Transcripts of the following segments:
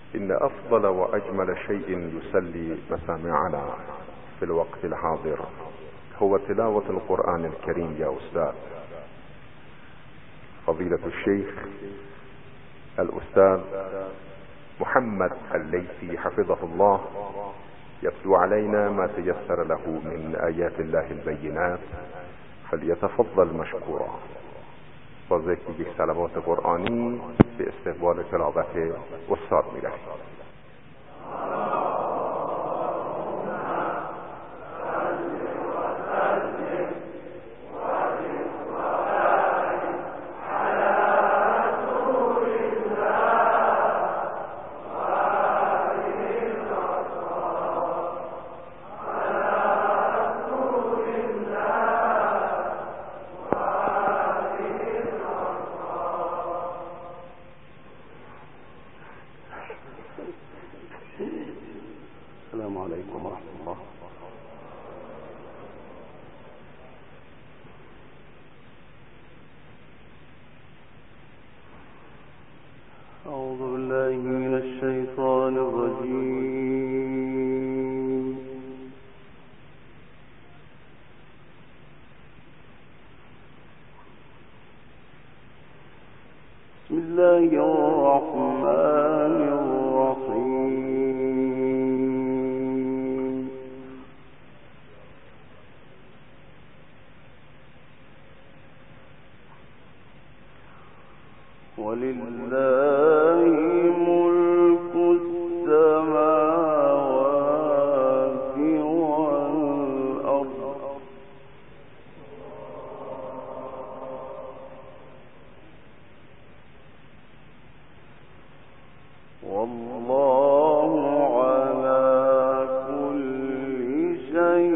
إن أفضل وأجمل شيء يسلي مسامعنا في الوقت الحاضر هو تلاوة القرآن الكريم يا أستاذ. فضيلة الشيخ الأستاذ محمد الليثي حفظه الله يتلو علينا ما تيسر له من آيات الله البينات، فليتفضل مشكورا. با ذکر یک صلوات قرآنی به استقبال تلاوت استاد می‌رویم. السلام عليكم ورحمة الله. أعوذ بالله من الشيطان الرجيم. بسم الله الرحمن الرحيم. ولله ملك السماوات والأرض والله على كل شيء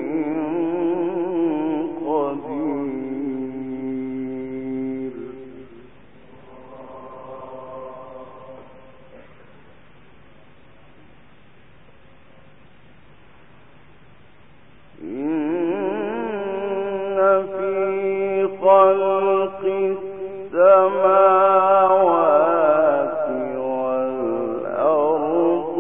قدير. إن في خلق السماوات والأرض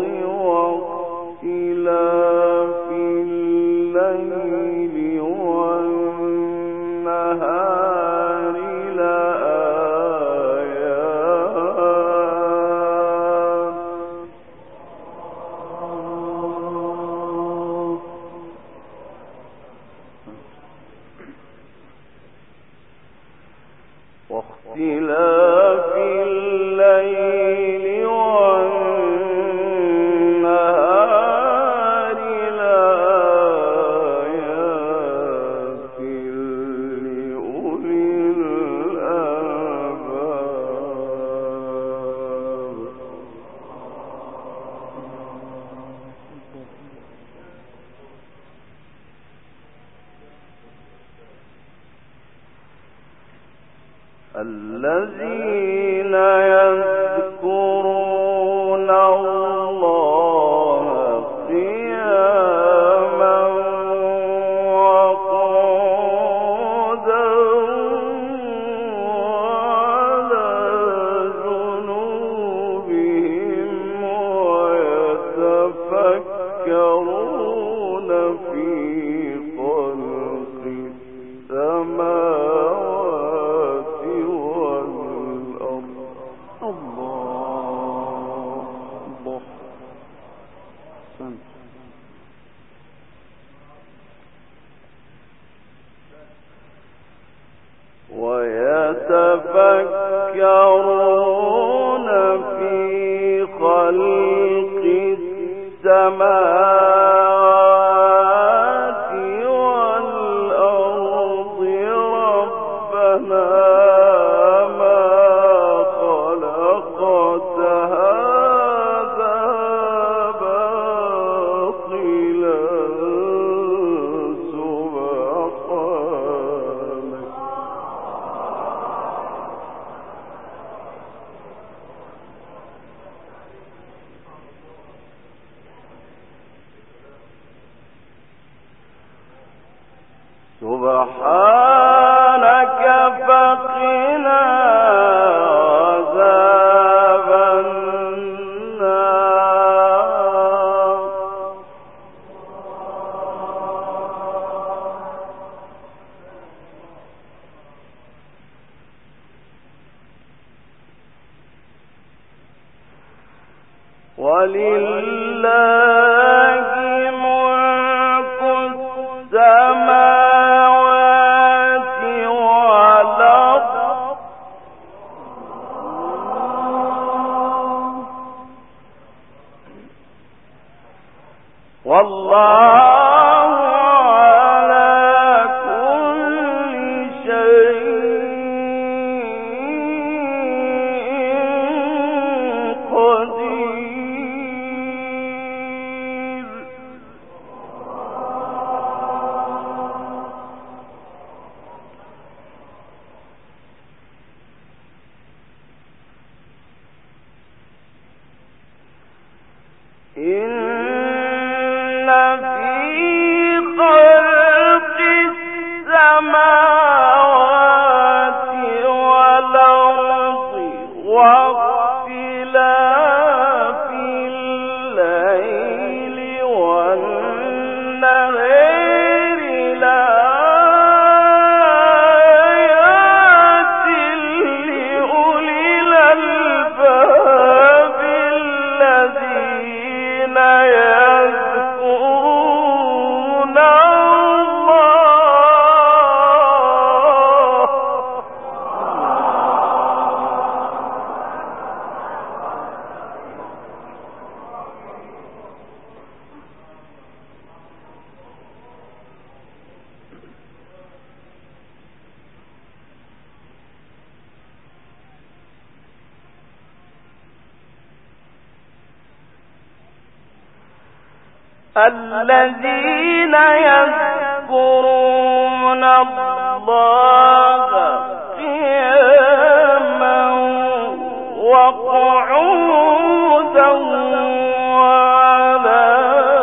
واختلاف الليل والنهار واختلاف الليل والنهار لآيات لأولي الألباب. الذين يذكرون الله قياما وقعودا وعلى جنوبهم ويتفكرون في خلق السماوات والأرض. الله الله سنت. ويتفكرون في خلق السماوات والأرض ربنا ما خلقت هذا باطلا سبحانك. سبحانك فقنا عذاب النار. ولله ملك السماوات والأرض والله على كل شيء قدير. إن في خلق السماوات والأرض واختلاف الليل والنهار لآيات لأولي الألباب الذين يذكرون الذين يذكرون الله قياما وقعودا وعلى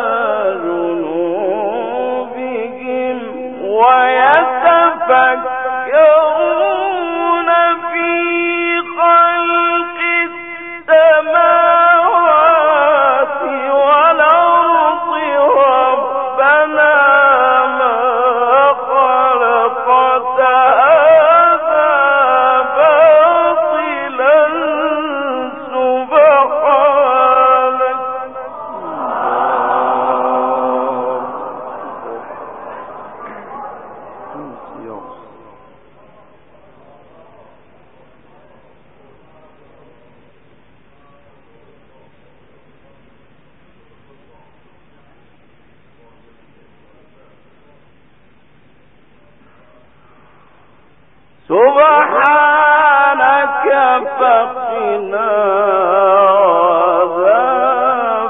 جنوبهم ويتفكرون في خلق السماوات والأرض ربنا ما خلقت هذا باطلا سبحانك. سبحانك فقنا عذاب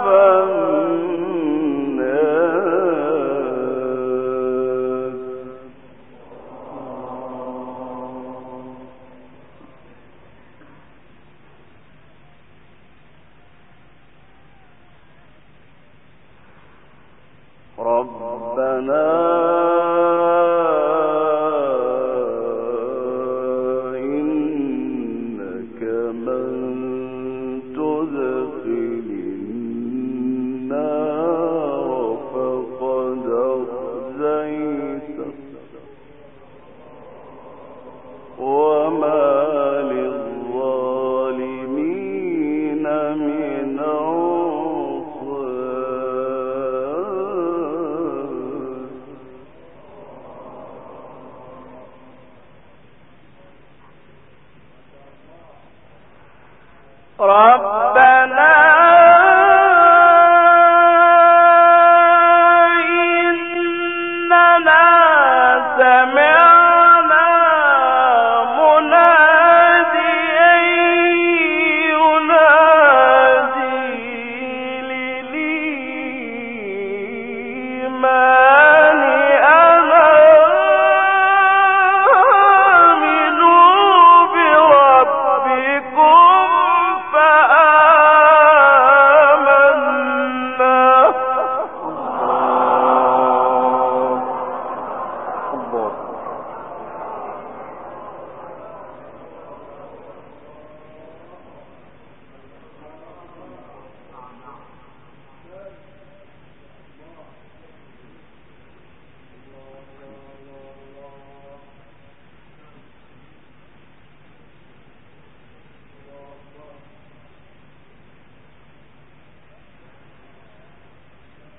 النار. ربنا إنك من تدخل النار فقد أخزيته وما للظالمين من أنصار.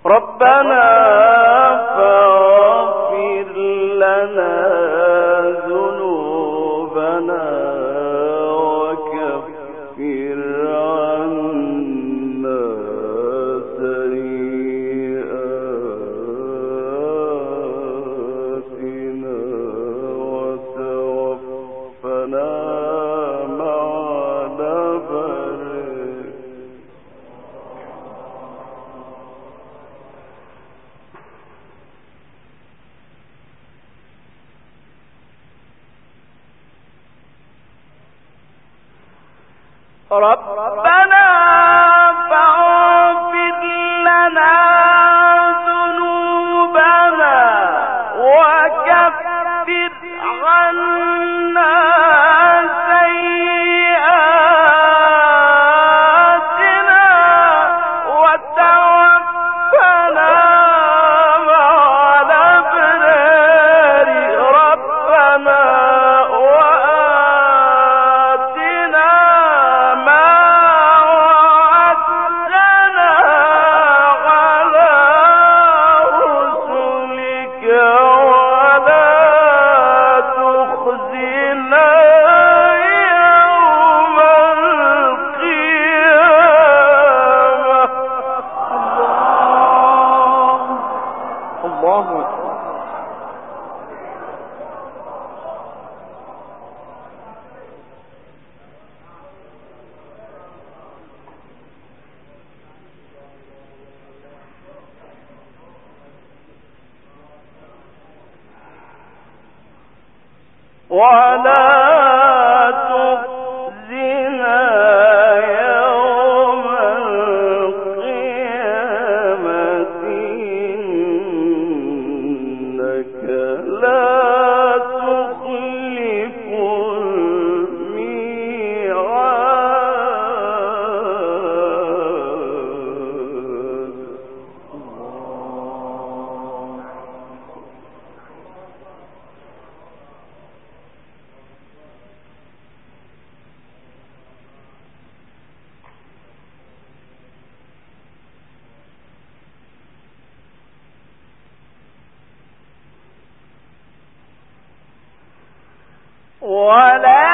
ربنا فاغفر لنا ذنوبنا وكفر عنا سيئاتنا وتوفنا مع الأبرار. ربنا فاغفر لنا ذنوبنا وكفر عنا سيئاتنا وتوفنا مع الأبرار. ربنا ولا تخزنا يوم القيامة إنك لا تخلف ولا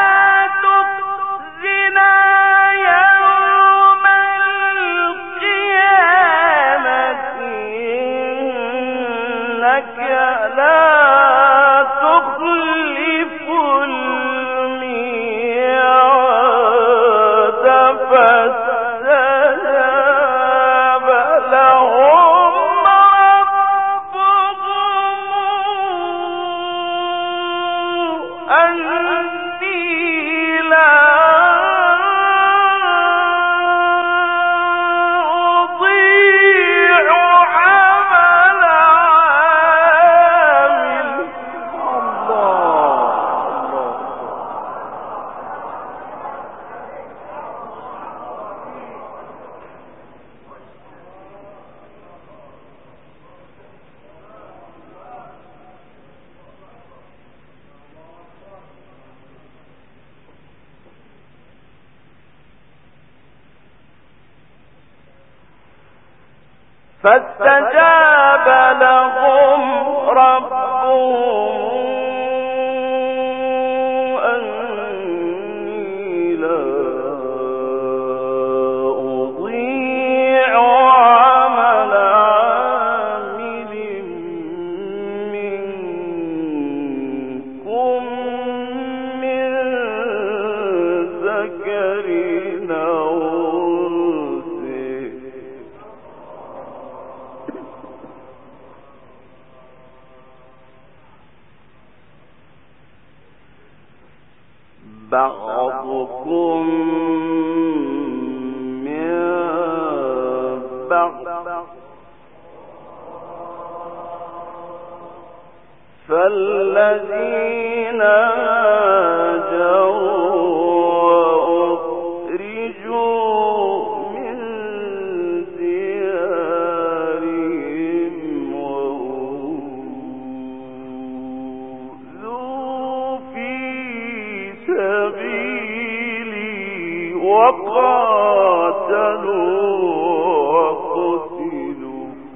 تخزنا يوم القيامة إنك لا تخلف الميعاد. فاستجاب لهم أني لا أضيع عمل عامل. فاستجاب لهم ربهم أني لا أضيع عمل عامل منكم من ذكر أو بعضكم من بعض فالذين وقاتلوا وقتلوا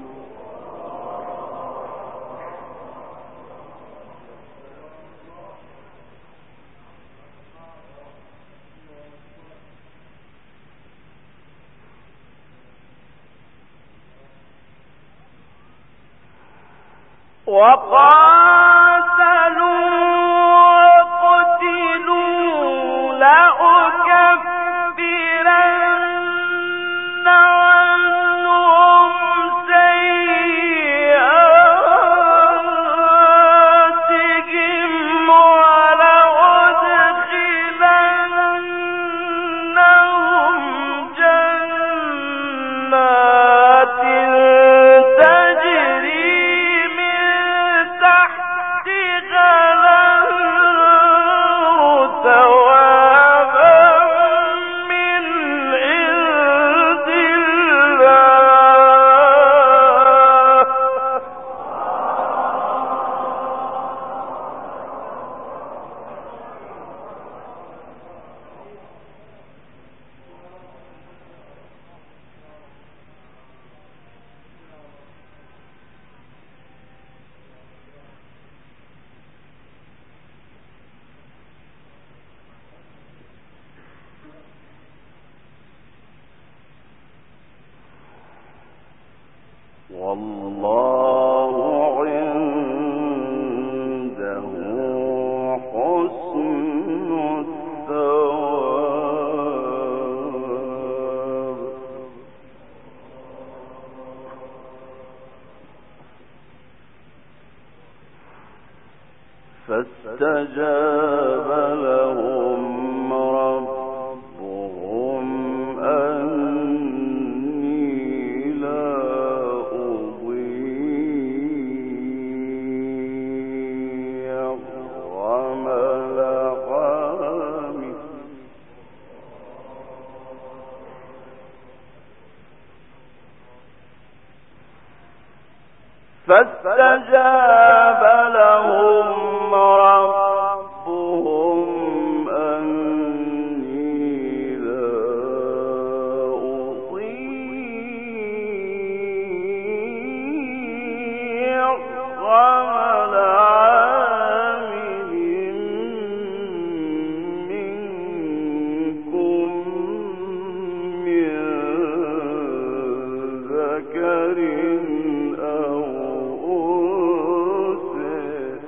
والله عنده حسن الثواب فاستجاب لهم ربهم أني لا أضيع عمل عامل فاستجاب لهم ربهم أني لا أضيع عمل عامل منكم من ذكر أو أنثى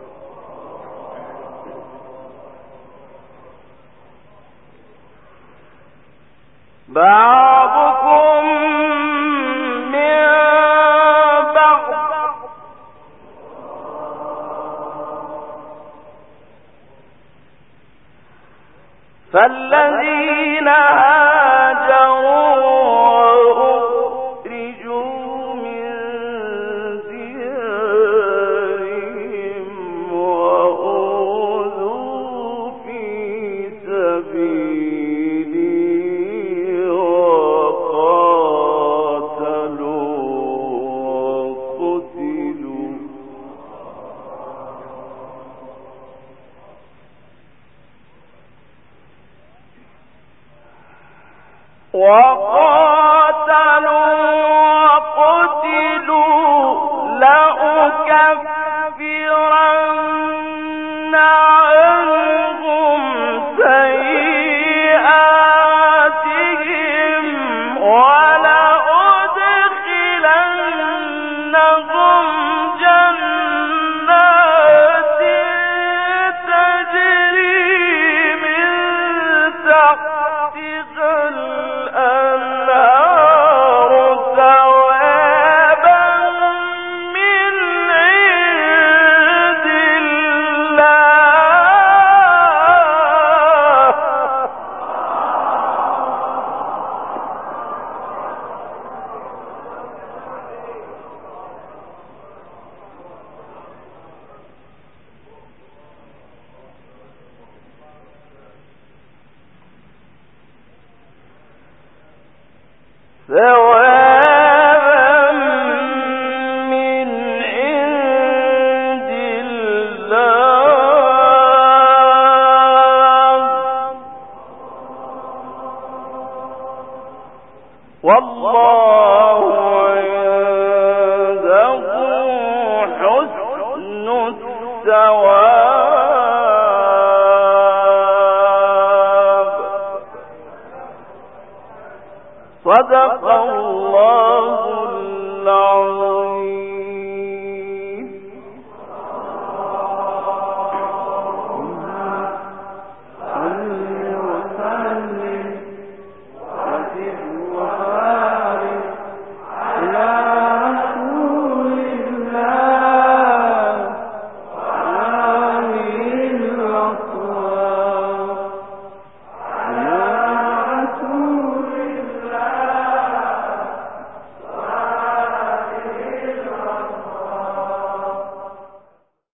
بعضكم من بعض فالذين هاجروا وأخرجوا من ديارهم وأوذوا في سبيلي وقاتلوا وقتلوا لأكفرن عنهم سيئاتهم ولأدخلنهم جنات تجري من تحتها الأنهار ثوابا من عند ثوابا من عند الله والله عنده حسن الثواب صدق الله العظيم.